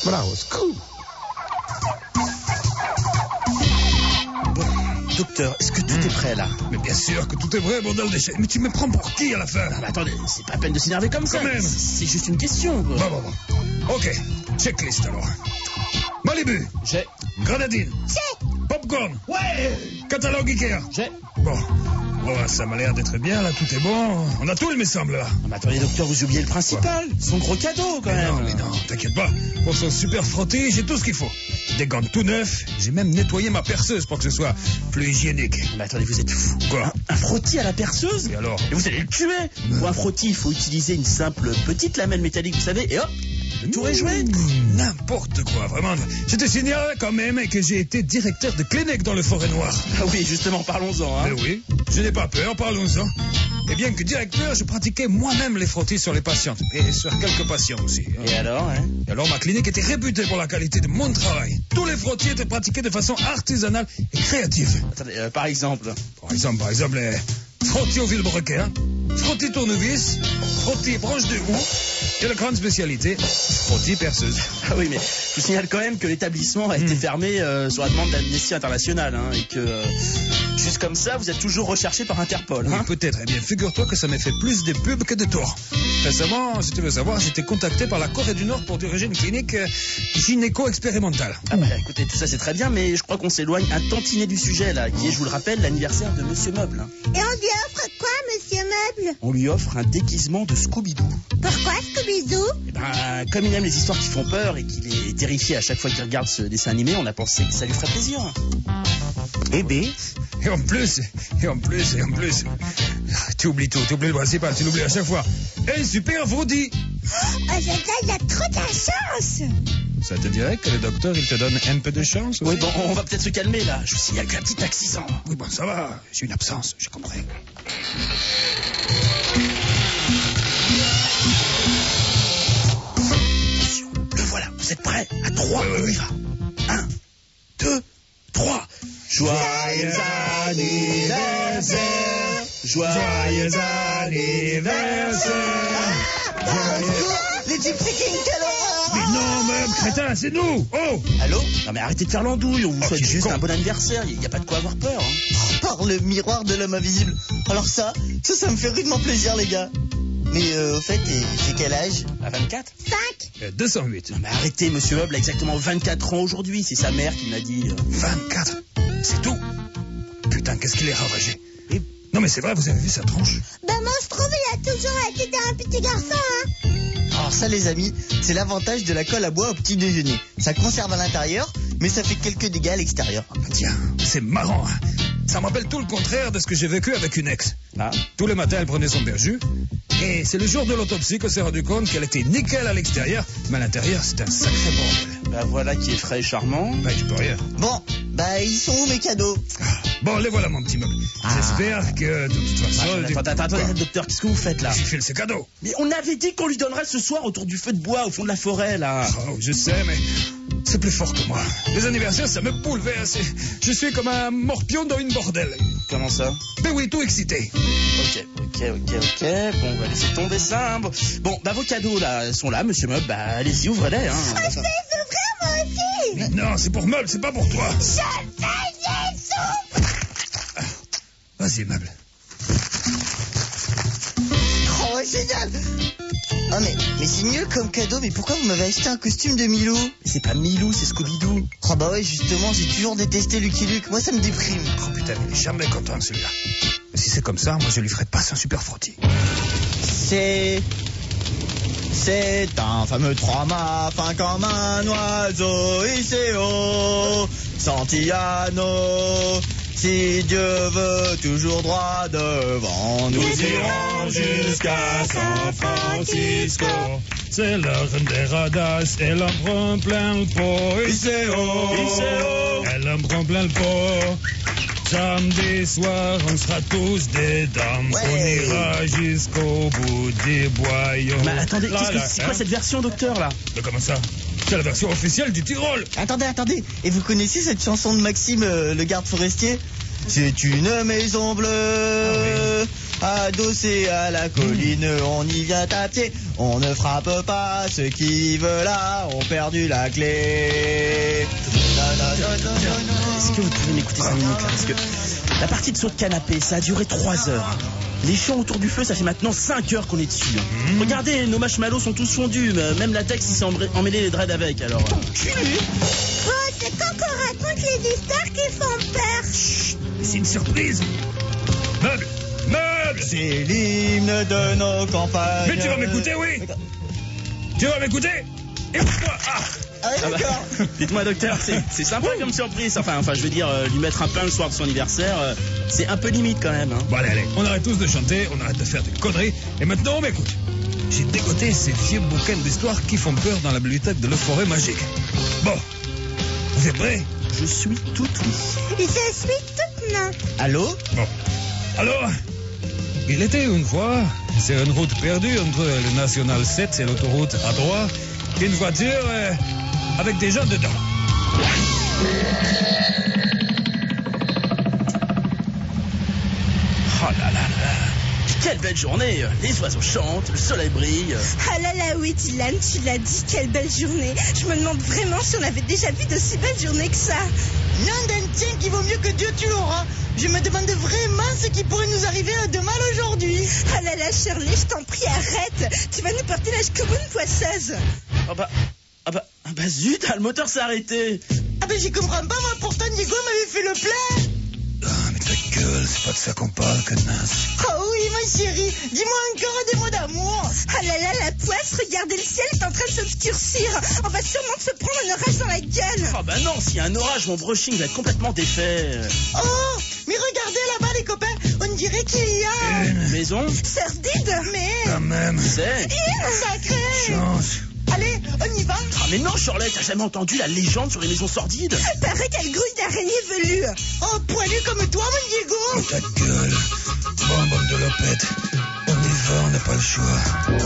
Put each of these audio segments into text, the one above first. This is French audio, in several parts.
Bravo, cool. Docteur, est-ce que tout est prêt là? Mais bien sûr que tout est vrai, bordel de chien. Mais tu me prends pour qui à la fin? Ah, mais attendez, c'est pas la peine de s'énerver comme ça. Quand même. C'est juste une question. Bon. Ok, checklist alors. Malibu. J'ai. Grenadine. Popcorn. Ouais. Catalogue Ikea. J'ai. Bon, ça m'a l'air d'être bien là, tout est bon. On a tout, il me semble là. Non, mais attendez, docteur, vous oubliez le principal. Son gros cadeau quand même. Mais non, t'inquiète pas. Pour son super frottis, j'ai tout ce qu'il faut. Des gants tout neufs, j'ai même nettoyé ma perceuse pour que ce soit plus hygiénique. Mais attendez, vous êtes fou. Quoi? Un frottis à la perceuse? Et alors? Et vous allez le tuer. Pour un frottis, il faut utiliser une simple petite lamelle métallique, vous savez, et hop, le tour est joué. N'importe quoi, vraiment. Je te signale quand même que j'ai été directeur de clinique dans le Forêt Noire. Ah oui, justement, parlons-en. Hein. Eh oui, je n'ai pas peur, parlons-en. Et bien que directeur, je pratiquais moi-même les frottis sur les patientes. Et sur quelques patients aussi. Et alors, hein? Et alors, ma clinique était réputée pour la qualité de mon travail. Tous les frottis étaient pratiqués de façon artisanale et créative. Attendez, par exemple. Par exemple, les frottis au vilebrequin, frottis tournevis, frottis branche de houx, et la grande spécialité, frottis perceuse. Ah oui, mais je vous signale quand même que l'établissement a été fermé sur la demande d'Amnesty International, hein, et que, juste comme ça, vous êtes toujours recherché par Interpol. Hein. Oui, peut-être. Eh bien, figure-toi que ça m'a fait plus de pubs que de tours. Récemment, si tu veux savoir, j'ai été contacté par la Corée du Nord pour diriger une clinique gynéco-expérimentale. Ah bah écoutez, tout ça c'est très bien, mais je crois qu'on s'éloigne un tantinet du sujet, là, qui est, je vous le rappelle, l'anniversaire de Monsieur Meuble. Hein. Et on lui offre quoi, Monsieur Meuble? On lui offre un déguisement de Scooby-Doo. Pourquoi Scooby-Doo? Eh ben, comme il aime les histoires qui font peur et qu'il est terrifié à chaque fois qu'il regarde ce dessin animé, on a pensé que ça lui ferait plaisir. Eh bien, Et en plus, tu oublies tout, tu oublies le principal, tu l'oublies à chaque fois. Et super frottis. Oh, il a trop de chance. Ça te dirait que le docteur, il te donne un peu de chance aussi? Oui, bon, on va peut-être se calmer, là. Je vous signale qu'un petit accident. Oui, bon, ça va, j'ai une absence, j'ai compris. Le voilà, vous êtes prêts? À 3, on y va. 1, 2, 3. Joyeux anniversaire, joyeux anniversaire. Les Gypsy Kings, quelle horreur! Mais non, même, crétin, c'est nous. Oh. Allô? Non mais arrêtez de faire l'andouille, on vous souhaite tu es juste con. un bon anniversaire, il n'y a pas de quoi avoir peur. Hein. Par le miroir de l'homme invisible. Alors ça me fait rudement plaisir, les gars. Mais au fait, j'ai quel âge? À 24? 5. 208. Non mais arrêtez, Monsieur Meuble a exactement 24 ans aujourd'hui, c'est sa mère qui me l'a dit. 24. C'est tout. Putain, qu'est-ce qu'il est ravagé. Non, mais c'est vrai, vous avez vu sa tronche? Ben moi je trouve il a toujours été un petit garçon, hein. Alors ça, les amis, c'est l'avantage de la colle à bois au petit déjeuner. Ça conserve à l'intérieur, mais ça fait quelques dégâts à l'extérieur. Tiens, c'est marrant. Hein. Ça me rappelle tout le contraire de ce que j'ai vécu avec une ex. Ah. Tous les matins, elle prenait son berjus. Et c'est le jour de l'autopsie qu'on s'est rendu compte qu'elle était nickel à l'extérieur, mais à l'intérieur, c'est un sacré bordel. Bah voilà qui est frais et charmant. Bah, je peux rien. Bon, bah ils sont où mes cadeaux? Bon, les voilà, mon petit meuble. J'espère que, de toute façon... Attendez, docteur, qu'est-ce que vous faites là? J'ai fait ses cadeaux. Mais on avait dit qu'on lui donnerait ce soir autour du feu de bois au fond de la forêt là. Oh, je sais, mais c'est plus fort que moi. Les anniversaires, ça me bouleverse. Je suis comme un morpion dans une bordelle. Comment ça? Ben oui, tout excité. Ok. Bon, on va laisser tomber ça. Hein. Bon, bah vos cadeaux là sont là, Monsieur Meuble. Bah allez-y, ouvrez-les. Hein. Je vais les ouvrir moi aussi. Mais non, c'est pour Meuble, c'est pas pour toi. Je vais les ouvrir. Vas-y, Meuble. Oh, génial! Ah mais c'est mieux comme cadeau, mais pourquoi vous m'avez acheté un costume de Milou? C'est pas Milou, c'est Scooby-Doo. Oh bah ouais, justement, j'ai toujours détesté Lucky Luke, moi ça me déprime. Oh putain, il est jamais content celui-là. Mais si c'est comme ça, moi je lui ferai pas un super frottis. C'est un fameux trois-mâts, fin comme un oiseau, Iseo, Santillano. Si Dieu veut toujours droit devant, nous irons jusqu'à San Francisco. C'est l'heure des radasses, elle en prend plein le pot. Iseo. Elle en prend plein le pot. Samedi soir, on sera tous des dames. Ouais. On ira jusqu'au bout des boyaux. Mais attendez, c'est quoi cette version, docteur là? Mais comment ça? C'est la version officielle du Tyrol. Attendez, et vous connaissez cette chanson de Maxime, le garde forestier? C'est une maison bleue adossé à la colline, on y vient à pied. On ne frappe pas, ceux qui veulent là ont perdu la clé. Est-ce que vous pouvez m'écouter 5 minutes là? Parce que la partie de saut de canapé, ça a duré 3 heures. Les champs autour du feu, ça fait maintenant 5 heures qu'on est dessus. Regardez, nos marshmallows sont tous fondus. Même latex, il s'est emmêlé les dreads avec, alors. Oh, c'est quand qu'on raconte les histoires qui font peur. Chut, c'est une surprise. Meuble, meuble. C'est l'hymne de nos campagnes. Mais tu vas m'écouter, oui. Tu vas m'écouter. Écoute-moi. Ah, d'accord. Dites-moi, docteur, c'est sympa comme surprise. Enfin, je veux dire, lui mettre un pain le soir de son anniversaire, c'est un peu limite quand même. Hein. Bon, allez, on arrête tous de chanter, on arrête de faire des conneries. Et maintenant, on m'écoute. J'ai dégoté ces vieux bouquins d'histoires qui font peur dans la bibliothèque de la forêt magique. Bon, vous êtes prêts? Je suis tout oui. Je suis toute non. Allô? Bon. Alors, il était une fois, c'est une route perdue entre le National 7 et l'autoroute A3, une voiture avec des gens dedans. Oh là là là. Quelle belle journée. Les oiseaux chantent, le soleil brille. Ah là là, oui, Dylan, tu l'as dit, quelle belle journée. Je me demande vraiment si on avait déjà vu de si belles journées que ça. Nom d'un tien qui vaut mieux que Dieu tu l'auras. Je me demande vraiment ce qui pourrait nous arriver de mal aujourd'hui. Ah là là, Shirley, je t'en prie, arrête. Tu vas nous porter l'âge comme une poisseuse. Ah bah zut, le moteur s'est arrêté. Ah ben j'y comprends pas, moi, pourtant Diego m'avait fait le plein. Ah, mais ta gueule, c'est pas de ça qu'on parle, connasse. Oh oui, ma chérie, dis-moi encore des mots d'amour. Ah là là, la poisse, regardez le ciel est en train de s'obscurcir. On va sûrement se prendre un orage dans la gueule. Ah bah non, s'il y a un orage, mon brushing va être complètement défait. Oh, mais regardez là-bas les copains, on dirait qu'il y a... Une Maison, Sordide. Mais... quand même. c'est... Sacré. Chance. Allez, on y va. Ah mais non, Shirley, t'as jamais entendu la légende sur les maisons sordides? Paraît qu'elle grouille d'araignées velues. Oh, poilu comme toi, mon Diego. Oh, ta gueule. Bonbonne de lopette. On y va, on n'a pas le choix.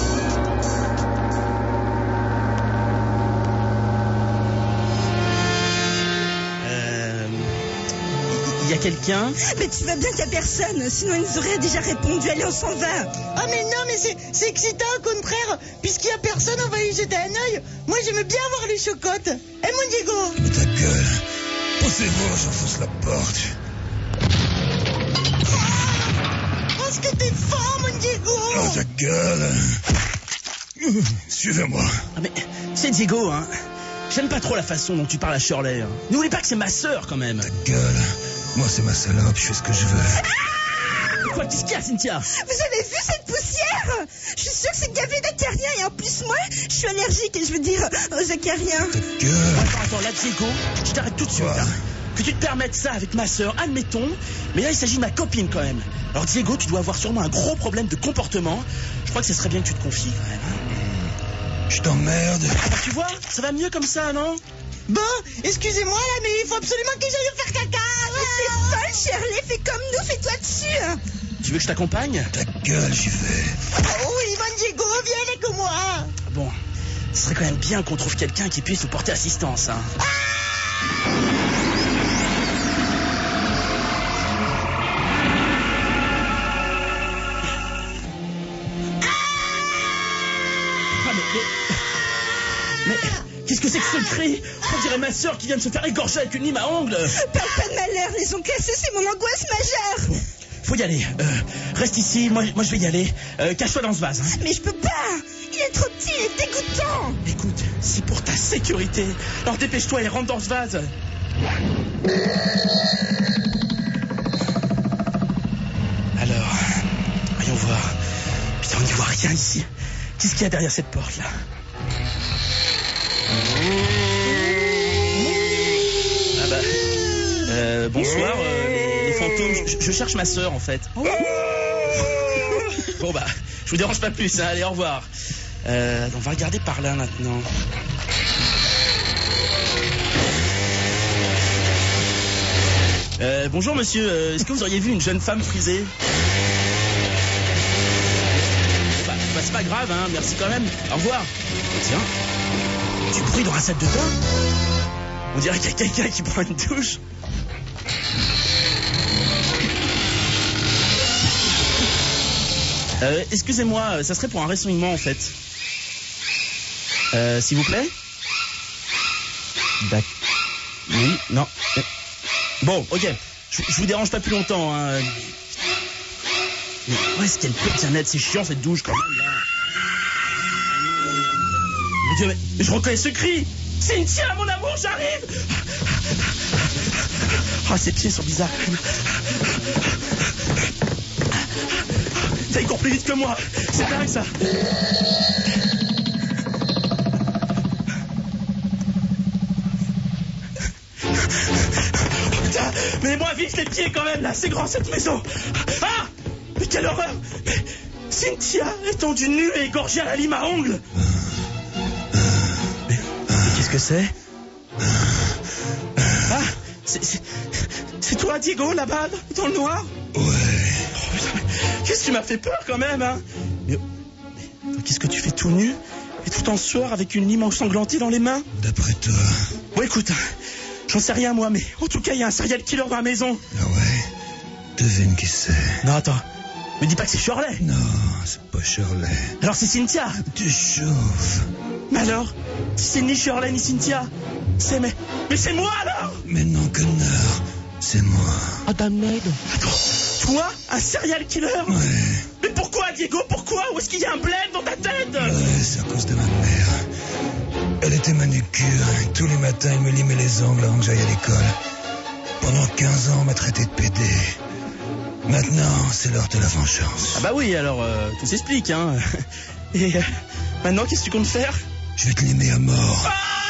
Il y a quelqu'un? Mais tu vois bien qu'il n'y a personne, sinon ils nous auraient déjà répondu. Allez, on s'en va. Ah mais non, mais c'est excitant au contraire. Puisqu'il y a personne, on va y jeter un œil. Moi, j'aime bien voir les chocottes. Eh, mon Diego. Mais ta gueule. Poussez-vous, j'enfonce la porte. Oh, ce que t'es fort, mon Diego. Oh, ta gueule. Suivez-moi. Ah mais c'est Diego, hein. J'aime pas trop la façon dont tu parles à Shirley. Hein. N'oublie pas que c'est ma sœur quand même. Ta gueule. Moi, c'est ma salope, je fais ce que je veux. Quoi, qu'est-ce qu'il y a, Cynthia? Vous avez vu cette poussière? Je suis sûre que c'est gavé d'acariens et en plus moi, je suis allergique et je veux dire aux acariens. Ta gueule. Attends, là, Diego, je t'arrête tout de suite. Quoi? Là. Que tu te permettes ça avec ma sœur, admettons, mais là, il s'agit de ma copine quand même. Alors, Diego, tu dois avoir sûrement un gros problème de comportement. Je crois que ce serait bien que tu te confies quand même. Je t'emmerde. Ah, tu vois, ça va mieux comme ça, non? Bon, excusez-moi là, mais il faut absolument que j'aille faire caca. T'es folle, Shirley, fais comme nous, fais-toi dessus. Tu veux que je t'accompagne? Ta gueule, j'y vais. Oh oui, mon Diego, viens avec moi. Bon, ce serait quand même bien qu'on trouve quelqu'un qui puisse nous porter assistance, hein. Mais qu'est-ce que c'est que ce cri? On dirait ma sœur qui vient de se faire égorger avec une lime à ongles. Parle pas de malheur, les ongles cassés, c'est mon angoisse majeure. Bon, faut y aller. Reste ici, moi je vais y aller. Cache-toi dans ce vase. Hein. Mais je peux pas. Il est trop petit, il est dégoûtant. Écoute, c'est pour ta sécurité. Alors dépêche-toi et rentre dans ce vase. Alors, voyons voir. Putain, on n'y voit rien ici. Qu'est-ce qu'il y a derrière cette porte là? Ah bah, bonsoir, les fantômes. Je cherche ma sœur en fait. Bon bah, je vous dérange pas plus. Hein. Allez, au revoir. On va regarder par là maintenant. Bonjour monsieur, est-ce que vous auriez vu une jeune femme frisée? Bah, c'est pas grave, hein, merci quand même. Au revoir. Tiens, du bruit dans la salle de bain. On dirait qu'il y a quelqu'un qui prend une douche. Excusez-moi, ça serait pour un renseignement en fait. S'il vous plaît? D'accord. Oui, non. Bon, ok. Je vous dérange pas plus longtemps, hein. Mais où est-ce qu'elle peut bien être? C'est chiant cette douche quand même, là. Mon Dieu, mais je reconnais ce cri! Cynthia, mon amour, j'arrive! Ah, ses pieds sont bizarres. Ça, il court plus vite que moi. C'est dingue, ça. Putain, mais-moi vite les pieds quand même, là. C'est grand, cette maison. Ah! Mais quelle horreur! Mais Cynthia, étendue nue et égorgée à la lime à ongles. Mais qu'est-ce que c'est? Ah! C'est toi, Diego, là-bas, dans le noir? Ouais. Oh, putain, mais qu'est-ce que tu m'as fait peur quand même, hein? Mais qu'est-ce que tu fais tout nu et tout en sueur avec une lime ensanglantée dans les mains? D'après toi. Bon, écoute, j'en sais rien moi, mais en tout cas, il y a un serial killer dans la maison. Ah ouais? Devine qui c'est. Non, attends. Me dis pas que c'est Shirley. Non, c'est pas Shirley. Alors c'est Cynthia. Tu chauffes. Mais alors, si c'est ni Shirley ni Cynthia, c'est mais c'est moi alors. Mais non, connard. C'est moi. Oh, damned. Attends, toi, un serial killer? Ouais. Mais pourquoi, Diego? Pourquoi? Où est-ce qu'il y a un bled dans ta tête? Ouais, c'est à cause de ma mère. Elle était manucure. Tous les matins, elle me limait les ongles avant que j'aille à l'école. Pendant 15 ans, on m'a traité de pédé. Maintenant, c'est l'heure de la vengeance. Ah bah oui, alors, tout s'explique, hein. Et maintenant, qu'est-ce que tu comptes faire? Je vais te limer à mort.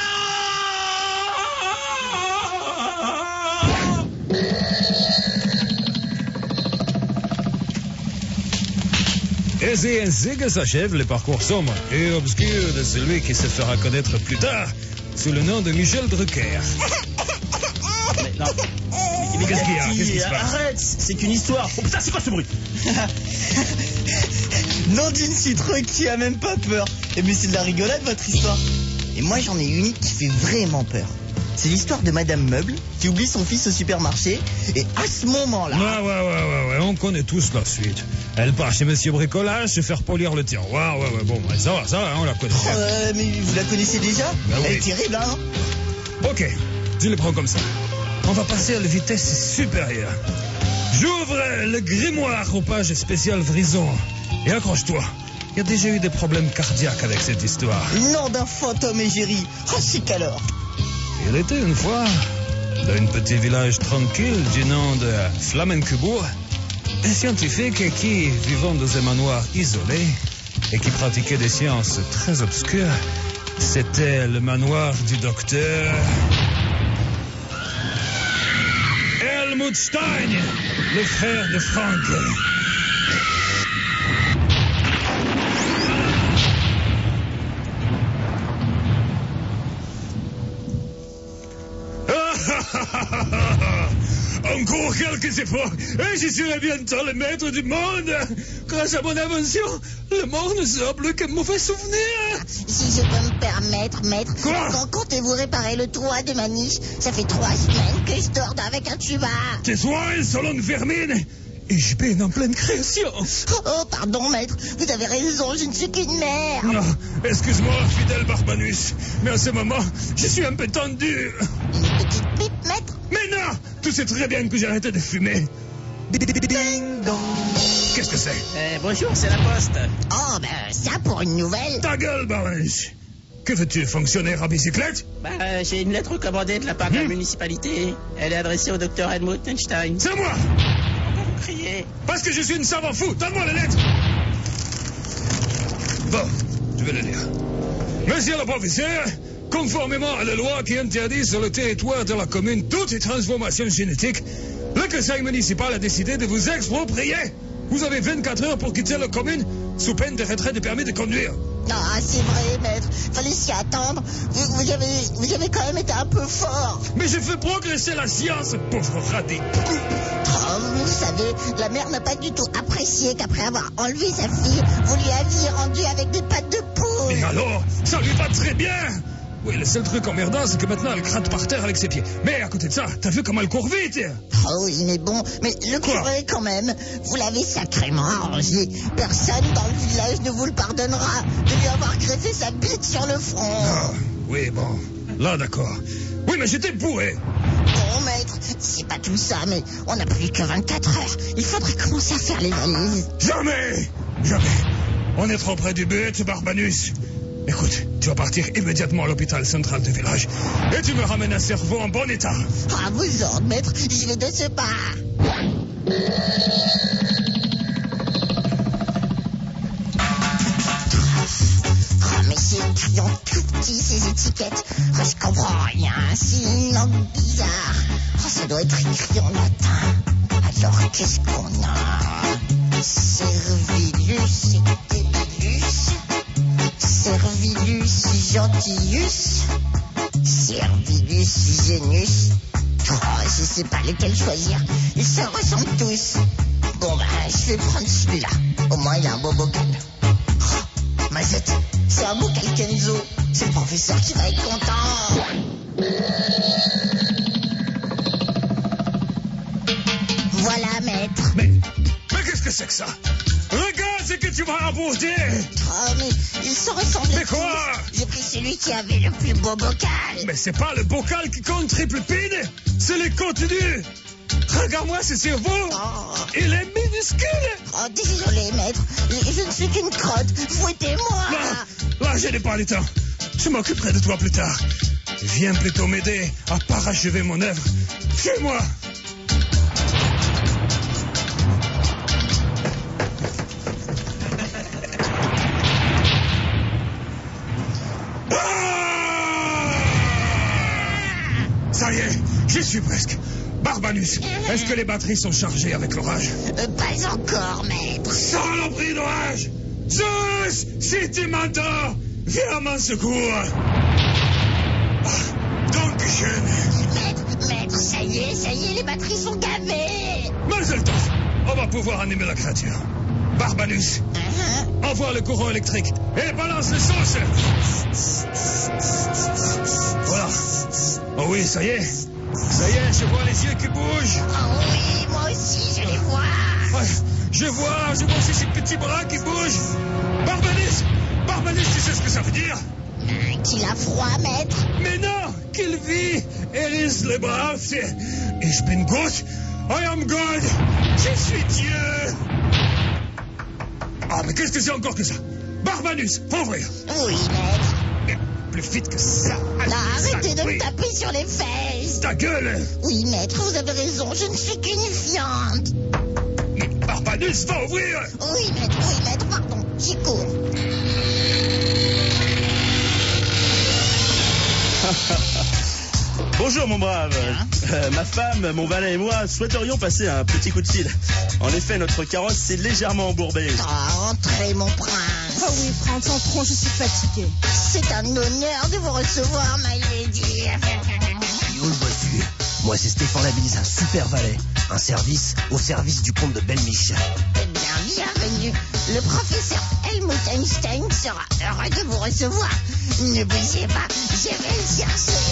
Et c'est ainsi que s'achève le parcours sombre et obscur de celui qui se fera connaître plus tard sous le nom de Michel Drucker. Mais non. Mais Qu'est-ce qu'il y a? Qu'est-ce qui se passe? Arrête, c'est qu'une histoire. Oh putain, c'est quoi ce bruit? Nom d'une citrouille qui a même pas peur. Eh mais c'est de la rigolade votre histoire. Et moi j'en ai une qui fait vraiment peur. C'est l'histoire de Madame Meuble qui oublie son fils au supermarché. Et à ce moment-là... Ouais, on connaît tous la suite. Elle part chez Monsieur Bricolage se faire polir le tiroir. Ouais, bon, ça va, on la connaît. mais vous la connaissez déjà? Bah Elle oui. est terrible, hein? Ok, je le prends comme ça. On va passer à la vitesse supérieure. J'ouvre le grimoire aux pages spéciales Vrison. Et accroche-toi, il y a déjà eu des problèmes cardiaques avec cette histoire. Nom d'un fantôme égérie. Oh, chic alors. Il était une fois, dans un petit village tranquille du nom de Flamencobourg, un scientifique qui, vivant dans un manoir isolé et qui pratiquait des sciences très obscures, c'était le manoir du docteur Helmut Stein, le frère de Frank. Encore quelques efforts et je serai bientôt le maître du monde. Grâce à mon invention, le monde ne sera plus qu'un mauvais souvenir. Si je peux me permettre, maître, Quoi? quand comptez-vous réparer le toit de ma niche? Ça fait 3 semaines que je dors avec un tuba. Tais-toi, insolente vermine. Et je peine en pleine création. Oh, pardon, maître, vous avez raison, je ne suis qu'une mère. Non, excuse-moi, fidèle Barbanus, mais en ce moment, je suis un peu tendu. Une petite pipe, maître? Mais non, tu sais très bien que j'ai arrêté de fumer. Ding dong. Qu'est-ce que c'est? Bonjour, c'est la poste. Oh, ben, ça pour une nouvelle. Ta gueule, Barbanus. Que veux-tu, fonctionnaire à bicyclette? J'ai une lettre recommandée de la part de la municipalité. Elle est adressée au docteur Helmut Stein. C'est moi. Pourquoi vous criez? Parce que je suis une savant fou. Donne-moi la lettre. Bon, je vais le lire. Monsieur le professeur, conformément à la loi qui interdit sur le territoire de la commune toute transformation génétique, le conseil municipal a décidé de vous exproprier. Vous avez 24 heures pour quitter la commune sous peine de retrait de permis de conduire. Non, c'est vrai, maître. Fallait s'y attendre. Vous avez quand même été un peu fort. Mais je fais progresser la science, pauvre radis. Oh, vous savez, la mère n'a pas du tout apprécié qu'après avoir enlevé sa fille, vous lui aviez rendu avec des pattes de poule. Et alors, ça lui va très bien. Oui, le seul truc emmerdant, c'est que maintenant elle gratte par terre avec ses pieds. Mais à côté de ça, t'as vu comment elle court vite? Oh oui, mais bon, mais le Quoi? curé quand même, vous l'avez sacrément arrangé. Personne dans le village ne vous le pardonnera de lui avoir greffé sa bite sur le front. Ah, oui, bon. Là, d'accord. Oui, mais j'étais bourré. Bon, maître, c'est pas tout ça, mais on n'a plus que 24 heures. Il faudrait commencer à faire les valises. Jamais! On est trop près du but, Barbanus. Écoute, tu vas partir immédiatement à l'hôpital central du village et tu me ramènes un cerveau en bon état. À vos ordres, maître, je vais de ce pas. Oh, mais c'est écrit en tout petit, ces étiquettes. Oh, je comprends rien, c'est une langue bizarre. Oh, ça doit être écrit en latin. Alors, qu'est-ce qu'on a? Servilus Debilus, Servilus Gentius, Servilus Genus. Oh, je sais pas lequel choisir. Ils se ressemblent tous. Bon, bah, je vais prendre celui-là. Au moins, il a un beau bocal. Oh, Mazette, c'est un bocal Kenzo. C'est le professeur qui va être content. Voilà, maître. Mais qu'est-ce que c'est que ça? Regarde ce que tu m'as apporté. Oh, mais ils se ressemblent Mais quoi? tous. J'ai pris celui qui avait le plus beau bocal. Mais c'est pas le bocal qui compte, triple pine. C'est les contenus. Regarde-moi ce cerveau. Oh. Il est minuscule. Oh, désolé, maître. Je ne suis qu'une crotte. Fouettez-moi. Là, je n'ai pas le temps. Je m'occuperai de toi plus tard. Viens plutôt m'aider à parachever mon œuvre. Fais-moi. Ça y est, j'y suis presque. Barbanus, est-ce que les batteries sont chargées avec l'orage? Pas encore, maître. Saloperie d'orage! Zeus, si tu m'entends, viens à mon secours. Donc, Maître, ça y est, les batteries sont gavées. Mazeltov, on va pouvoir animer la créature. Barbanus, envoie le courant électrique et balance le sauce. Voilà. Oh oui, ça y est. Ça y est, je vois les yeux qui bougent. Oh oui, moi aussi, je les vois. Ouais, je vois aussi ces petits bras qui bougent. Barbanus, tu sais ce que ça veut dire? Qu'il a froid, maître. Mais non, qu'il vit, hérisse les bras. Ich bin gut, I am God, je suis Dieu. Ah, mais qu'est-ce que c'est encore que ça? Barbanus, ouvrir. Oui, maître. Mais plus vite que ça. Là, arrêtez de Oui. me taper sur les fesses. Ta gueule. Oui, maître, vous avez raison, je ne suis qu'une fiante. Mais Barbanus, va ouvrir. Oui, maître, pardon, j'y cours. Bonjour mon brave. Ma femme, mon valet et moi souhaiterions passer un petit coup de fil. En effet, notre carrosse s'est légèrement embourbée. Entrez, mon prince. Oh oui, Franz, entrons, je suis fatiguée. C'est un honneur de vous recevoir, my lady. Yo le bossu, moi c'est Stéphane Labise, un super valet. Un service au service du comte de Belmiche. Eh bien, bienvenue. Le professeur Helmut Einstein sera heureux de vous recevoir. Ne bougez pas, je vais le chercher.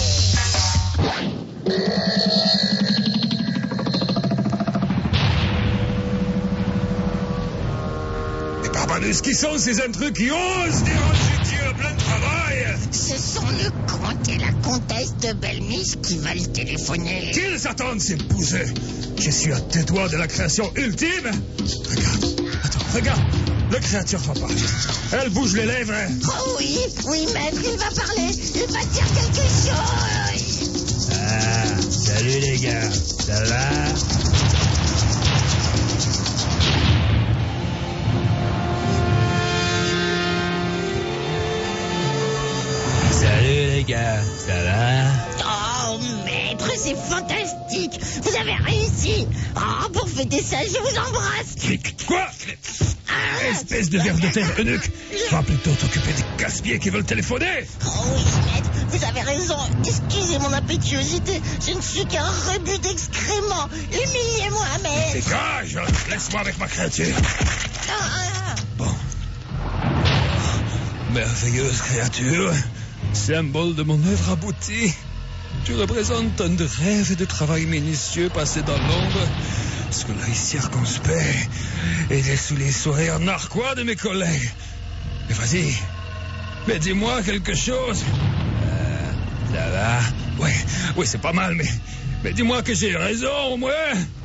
Mais Barbanus, qui sont ces intrus qui osent déranger Dieu à plein travail? Ce sont le comte et la comtesse de Belmiche qui veulent téléphoner. Qu'ils attendent ces bouseux. Je suis à tes doigts de la création ultime. Regarde. Le créature va parler. Elle bouge les lèvres. Oh oui, maître, il va parler. Il va dire quelque chose. Ah, salut les gars, ça va? Salut les gars, ça va? Oh, maître, c'est fantastique. Vous avez réussi. Oh, pour fêter ça, je vous embrasse. Quoi? Espèce de ver de terre eunuque. Va plutôt t'occuper des casse-pieds qui veulent téléphoner. Oh oui, maître, vous avez raison. Excusez mon impétuosité. Je ne suis qu'un rebut d'excréments. Humiliez-moi, maître. Dégage. Laisse-moi avec ma créature. Ah, Bon. Merveilleuse créature. symbole de mon œuvre aboutie. Tu représentes tant de rêves et de travail minutieux passés dans l'ombre, sous l'œil circonspect et sous les sourires narquois de mes collègues. Mais vas-y, mais dis-moi quelque chose. Ça va? Oui, c'est pas mal, mais dis-moi que j'ai raison, au moins.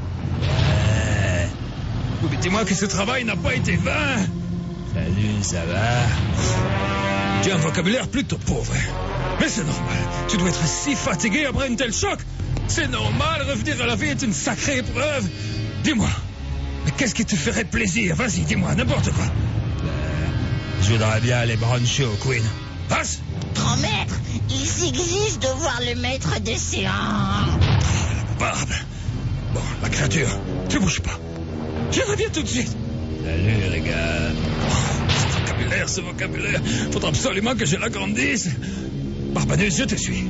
Oui, mais dis-moi que ce travail n'a pas été vain. Salut, ça va? Tu as un vocabulaire plutôt pauvre. Mais c'est normal. Tu dois être si fatigué après un tel choc. C'est normal, revenir à la vie est une sacrée épreuve. Dis-moi, mais qu'est-ce qui te ferait plaisir? Vas-y, dis-moi, n'importe quoi. Je voudrais bien aller brancher au Queen. Passe. Grand maître, il s'exige de voir le maître des séances. Barbe. Bon, la créature, tu bouges pas. Je reviens tout de suite. Salut, les gars. Ce vocabulaire. Faudra absolument que je l'agrandisse. Barbanus, je te suis.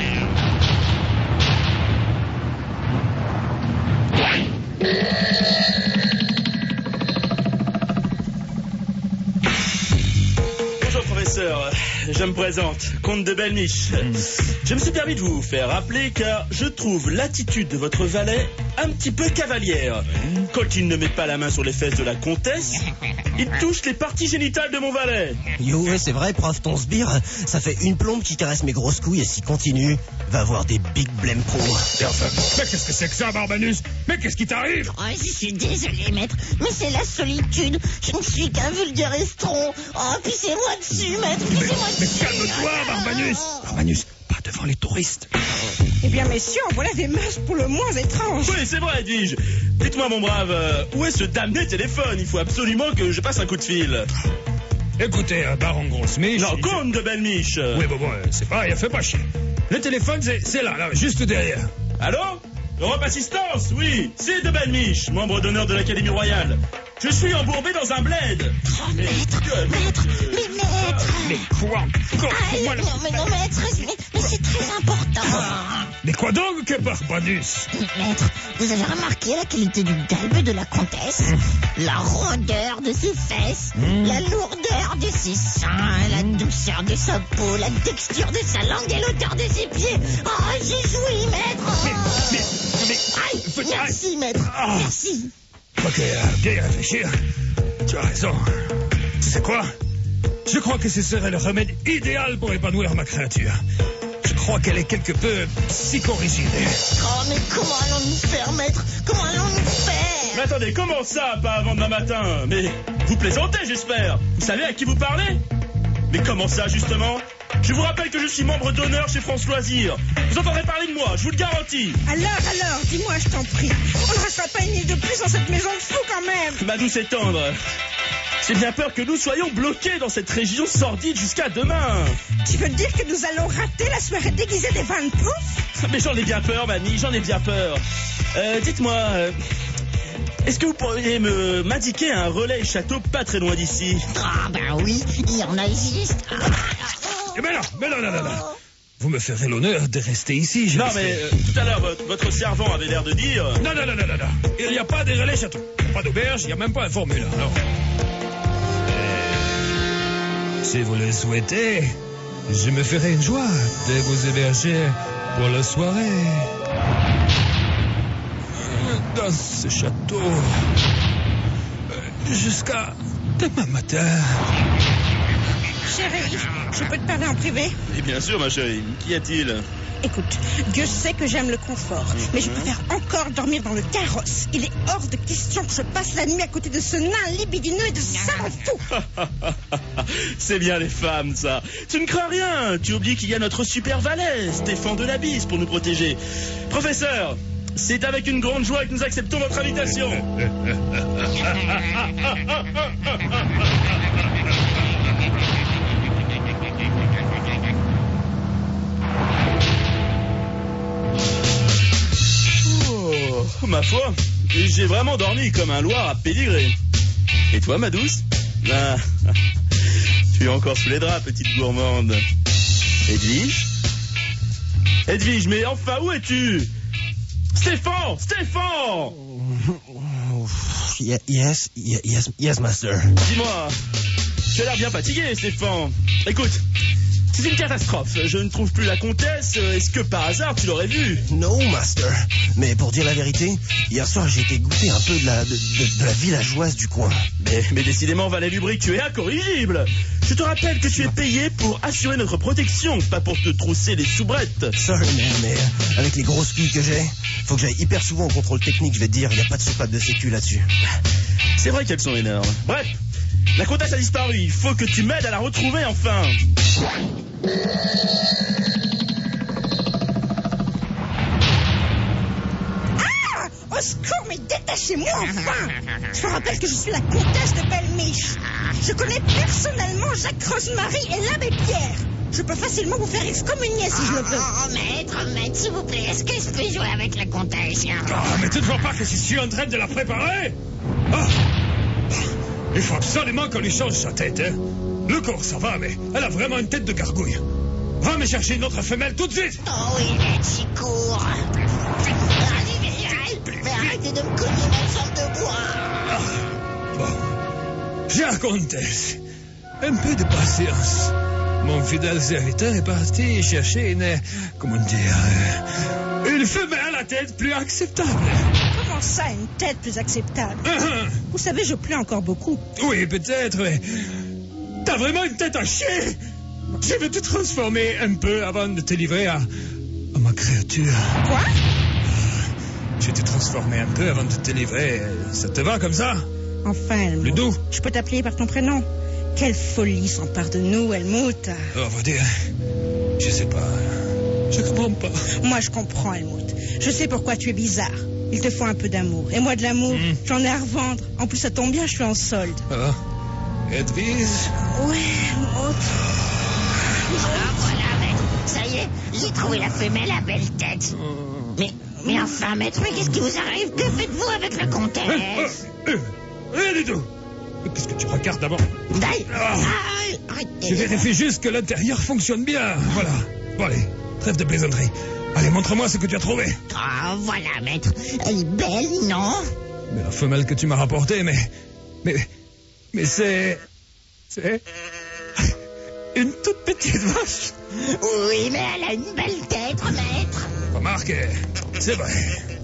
Bonjour, professeur. Je me présente, comte de Belmiche. Je me suis permis de vous faire rappeler car je trouve l'attitude de votre valet un petit peu cavalière. Quand il ne met pas la main sur les fesses de la comtesse, il touche les parties génitales de mon valet. Yo, ouais, c'est vrai, prof, ton sbire, ça fait une plombe qui caresse mes grosses couilles et s'il continue, va avoir des big blême pro. Mais qu'est-ce que c'est que ça, Barbanus? Mais qu'est-ce qui t'arrive? Oh, je suis désolé, maître, mais c'est la solitude. Je ne suis qu'un vulgaire estron. Oh, pissez-moi dessus, maître, pissez-moi dessus. Mais calme-toi, Barbanus. Barbanus, pas devant les touristes. Eh bien, messieurs, en voilà des mœurs pour le moins étranges. Oui, c'est vrai, dis-je. Dites-moi, mon brave, où est ce damné téléphone? Il faut absolument que je passe un coup de fil. Écoutez, baron Grosse-Miche... Non, comte de Belmiche. Oui, bon, c'est pareil, fais pas chier. Le téléphone, c'est là, juste derrière. Allô? Europe Assistance, oui, c'est de Belmiche, membre d'honneur de l'Académie Royale. Je suis embourbé dans un bled. Oh, maître. Mais quoi? Non, maître, mais c'est très important. Mais quoi donc, que Barbanus? Maître, vous avez remarqué la qualité du galbe de la comtesse? La rondeur de ses fesses, la lourdeur de ses seins, la douceur de sa peau, la texture de sa langue et l'odeur de ses pieds. Oh, j'ai joui, maître. Aïe, merci, maître, merci. Ok, bien y réfléchir. Tu as raison. Tu sais quoi? Je crois que ce serait le remède idéal pour épanouir ma créature. Je crois qu'elle est quelque peu psychorigide. Oh, mais comment allons-nous faire, maître? Comment allons-nous faire? Mais attendez, comment ça, pas avant demain matin? Mais vous plaisantez, j'espère. Vous savez à qui vous parlez? Mais comment ça, justement? Je vous rappelle que je suis membre d'honneur chez France Loisirs. Vous entendrez parler de moi, je vous le garantis. Alors, dis-moi, je t'en prie. On ne restera pas une nuit de plus dans cette maison de fou, quand même. Ma douce et tendre, j'ai bien peur que nous soyons bloqués dans cette région sordide jusqu'à demain. Tu veux dire que nous allons rater la soirée déguisée des Van Proof? Mais j'en ai bien peur, mamie, j'en ai bien peur. Dites-moi, est-ce que vous pourriez m'indiquer un relais château pas très loin d'ici? Ah, ben oui, il y en a juste. Mais non. Vous me ferez l'honneur de rester ici. Non, mais tout à l'heure, votre servant avait l'air de dire... Non. Il n'y a pas de relais château. Pas d'auberge, il n'y a même pas un formulaire, non. Si vous le souhaitez, je me ferai une joie de vous héberger pour la soirée. Dans ce château. Jusqu'à demain matin. Chérie, je peux te parler en privé? Et bien sûr, ma chérie. Qu'y a-t-il? Écoute, Dieu sait que j'aime le confort, mais je préfère encore dormir dans le carrosse. Il est hors de question que je passe la nuit à côté de ce nain libidineux et de savant fou. C'est bien les femmes, ça. Tu ne crains rien. Tu oublies qu'il y a notre super valet, Stéphane de la Bise, pour nous protéger. Professeur, c'est avec une grande joie que nous acceptons votre invitation. Oh, ma foi, j'ai vraiment dormi comme un loir à pédigré. Et toi, ma douce? Ah, tu es encore sous les draps, petite gourmande. Edwige, mais enfin, où es-tu? Stéphane! Yes, master. Dis-moi, tu as l'air bien fatigué, Stéphane. Écoute, C'est une catastrophe. Je ne trouve plus la comtesse. Est-ce que par hasard tu l'aurais vue? No, master. Mais pour dire la vérité, hier soir j'ai été goûter un peu de la villageoise du coin. Mais décidément, Valet Lubric, tu es incorrigible. Je te rappelle que tu es payé pour assurer notre protection, pas pour te trousser les soubrettes. Sorry, man, mais avec les grosses couilles que j'ai, faut que j'aille hyper souvent au contrôle technique, je vais te dire, il n'y a pas de soupape de sécu là-dessus. C'est vrai qu'elles sont énormes. Bref, la comtesse a disparu. Il faut que tu m'aides à la retrouver enfin. Au secours, mais détachez-moi enfin! Je vous rappelle que je suis la comtesse de Belle-Miche. Je connais personnellement Jacques Rosemary et l'abbé Pierre. Je peux facilement vous faire excommunier si je le veux. Oh, maître, s'il vous plaît, est-ce que je peux jouer avec la comtesse? Mais tu ne vois pas que je suis en train de la préparer? Il faut absolument qu'on lui change sa tête, hein. Le corps, ça va, mais elle a vraiment une tête de gargouille. Va me chercher une autre femelle tout de suite. Oh, il est si court. Mais arrêtez de me cogner ma jambe de bois. Bon, chère comtesse, un peu de patience. Mon fidèle serviteur est parti chercher une femelle à tête plus acceptable. Comment ça, une tête plus acceptable? Vous savez, je plais encore beaucoup. Oui, peut-être, mais t'as vraiment une tête à chier. Je vais te transformer un peu avant de te livrer à ma créature. Quoi? Je vais te transformer un peu avant de te livrer. Ça te va comme ça? Enfin, Helmut. Ludo. Je peux t'appeler par ton prénom. Quelle folie s'empare de nous, Helmut. On va dire, je sais pas. Je comprends pas. Moi, je comprends, Helmut. Je sais pourquoi tu es bizarre. Il te faut un peu d'amour. Et moi, de l'amour, j'en ai à revendre. En plus, ça tombe bien, je suis en solde. Ah, Edwige? Ouais, Helmut. Voilà, maître. Ça y est, j'ai trouvé la femelle à belle tête. Mais enfin, maître, mais qu'est-ce qui vous arrive? Que faites-vous avec la comtesse? Rien du tout. Qu'est-ce que tu regardes d'abord? Arrêtez. Je vérifie juste que l'intérieur fonctionne bien. Voilà. Bon, allez, trêve de plaisanterie. Allez, montre-moi ce que tu as trouvé. Oh, voilà, maître. Elle est belle, non? Mais la femelle que tu m'as rapportée, mais c'est une toute petite vache. Oui, mais elle a une belle tête, maître. Remarque, c'est vrai.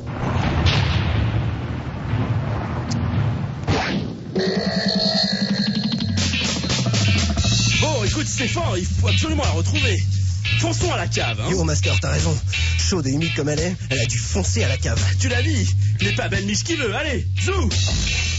Bon, écoute, Stéphane, il faut absolument la retrouver. Fonçons à la cave, hein. Yo, master, t'as raison. Chaude et humide comme elle est, elle a dû foncer à la cave. Tu l'as dit, il n'est pas Belle-Miche qui veut. Allez, zou. Dis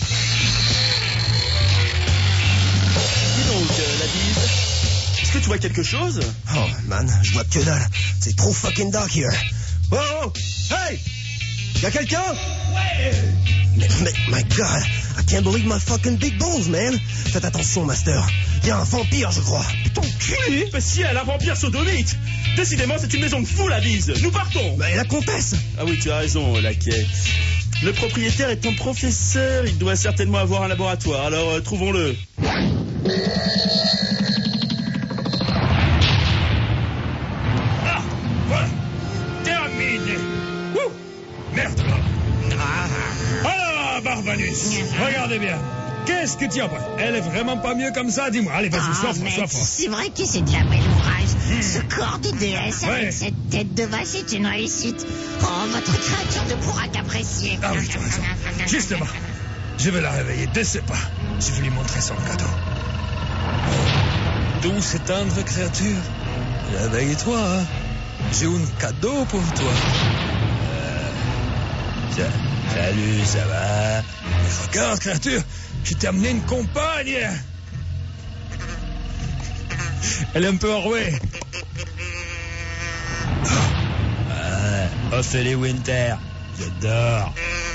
donc, la bise, est-ce que tu vois quelque chose? Oh, man, je vois que dalle. C'est trop fucking dark here. Oh, oh, hey! Y'a quelqu'un? Ouais. Mais, my God, I can't believe my fucking big balls, man. Faites attention, master. Y'a un vampire, je crois. Ton cul. Mais si elle a un vampire sodomite. Décidément, c'est une maison de fous, la bise. Nous partons. Bah, et la comtesse? Ah oui, tu as raison, laquais. Le propriétaire est un professeur. Il doit certainement avoir un laboratoire. Alors, trouvons-le. Ah, voilà. Terminé. Ouh, merde. Ah, Barbanus. Regardez bien. Qu'est-ce que tu en penses? Elle est vraiment pas mieux comme ça? Dis-moi. Allez, vas-y, sois franc. C'est vrai que c'est de la belle ouvrage. Ce corps de déesse Ouais. avec cette tête de vache est une réussite. Oh, votre créature ne pourra qu'apprécier. Ah oui, tu as raison. Justement, je vais la réveiller de ce pas. Je vais lui montrer son cadeau. Douce et tendre créature, réveille-toi, hein. J'ai un cadeau pour toi. Salut, ça va? Mais regarde, créature, je t'ai amené une compagne. Elle est un peu enrouée. Ophélie Winter, j'adore.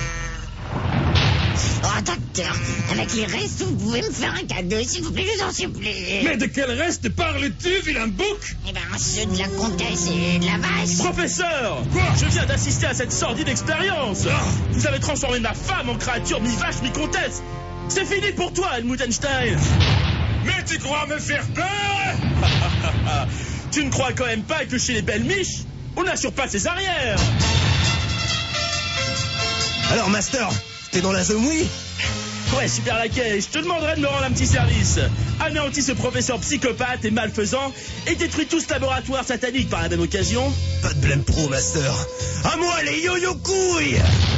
Oh, docteur, avec les restes, vous pouvez me faire un cadeau, s'il vous plaît, je vous en supplie. Mais de quel reste parles-tu, vilain bouc? Eh ben, ceux de la comtesse et de la vache. Professeur! Quoi? Je viens d'assister à cette sordide expérience! Vous avez transformé ma femme en créature mi-vache, mi-comtesse! C'est fini pour toi, Helmut Einstein! Mais tu crois me faire peur? Tu ne crois quand même pas que chez les Belle-Miches, on n'assure pas ses arrières! Alors, master, t'es dans la zone oui? Ouais, super laquais, je te demanderai de me rendre un petit service. Anéantis ce professeur psychopathe et malfaisant et détruis tout ce laboratoire satanique par la même occasion. Pas de blême pro, master. À moi, les yo-yo couilles!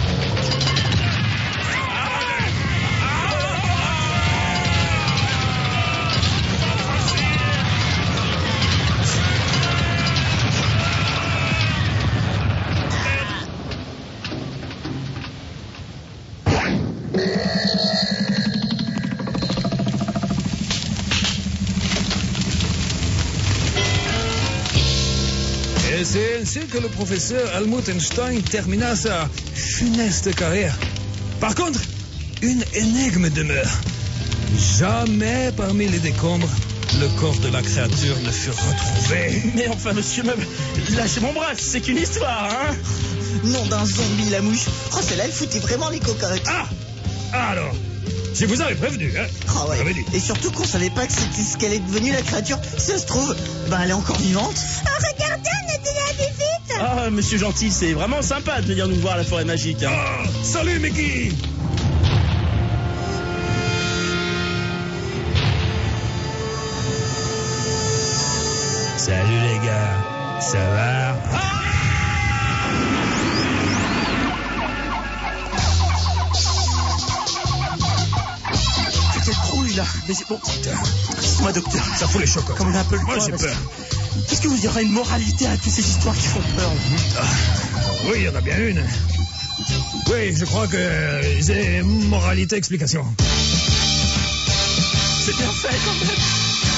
Et c'est ainsi que le professeur Helmut Einstein termina sa funeste carrière. Par contre, une énigme demeure. Jamais parmi les décombres, le corps de la créature ne fut retrouvé. Mais enfin, monsieur Meuble, lâchez mon bras, c'est qu'une histoire, hein. Nom d'un zombie, la mouche. Oh, celle-là, elle foutait vraiment les cocottes. Ah alors, je vous avais prévenu, hein. Oh, ouais. J'avais dit. Et surtout qu'on savait pas que c'était ce qu'elle est devenue, la créature. Si ça se trouve, ben elle est encore vivante. Oh, regardez, on était là des vite. Ah, monsieur gentil, c'est vraiment sympa de venir nous voir à la forêt magique, hein. Ah, salut Mickey. Salut les gars, ça va? Quelle trouille, là. Mais c'est bon. Dites-moi, docteur. Ça fout les chocs. Comme on a un peu le Moi temps, j'ai parce peur. que- Est-ce que vous y aurez une moralité à toutes ces histoires qui font peur? Oui, il y en a bien une. Oui, je crois que c'est moralité explication. C'est bien fait, quand même.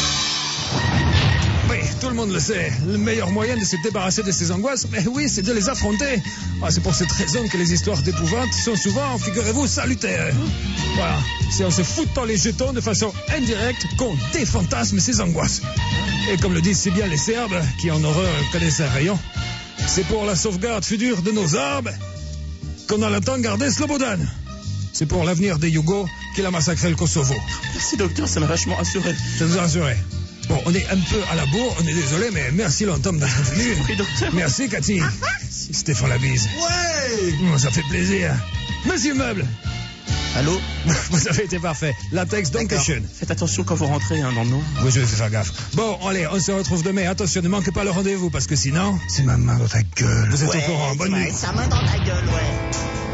Oui, tout le monde le sait. Le meilleur moyen de se débarrasser de ces angoisses, mais oui, c'est de les affronter. Ah, c'est pour cette raison que les histoires d'épouvante sont souvent, figurez-vous, salutaires. Voilà, c'est en se foutant les jetons de façon indirecte qu'on défantasme ces angoisses. Et comme le disent si bien les Serbes, qui en horreur connaissent un rayon, c'est pour la sauvegarde future de nos arbres qu'on a longtemps gardé Slobodan. C'est pour l'avenir des Yougos qu'il a massacré le Kosovo. Merci, docteur, ça m'a vachement rassuré. Je vous assure. Bon, on est un peu à la bourre, on est désolé, mais merci longtemps d'être venu. Oui, docteur. Merci, Cathy. Stéphane Labise. Ouais. Ça fait plaisir. Monsieur Meuble. Allô? Vous avez été parfait. Latex Dankeschön. Faites attention quand vous rentrez, hein, dans le nom. Oui, je vais faire gaffe. Bon, allez, on se retrouve demain. Attention, ne manquez pas le rendez-vous, parce que sinon, c'est ma main dans ta gueule. Vous êtes au courant. Bonne nuit. Ouais, sa main dans ta gueule, ouais.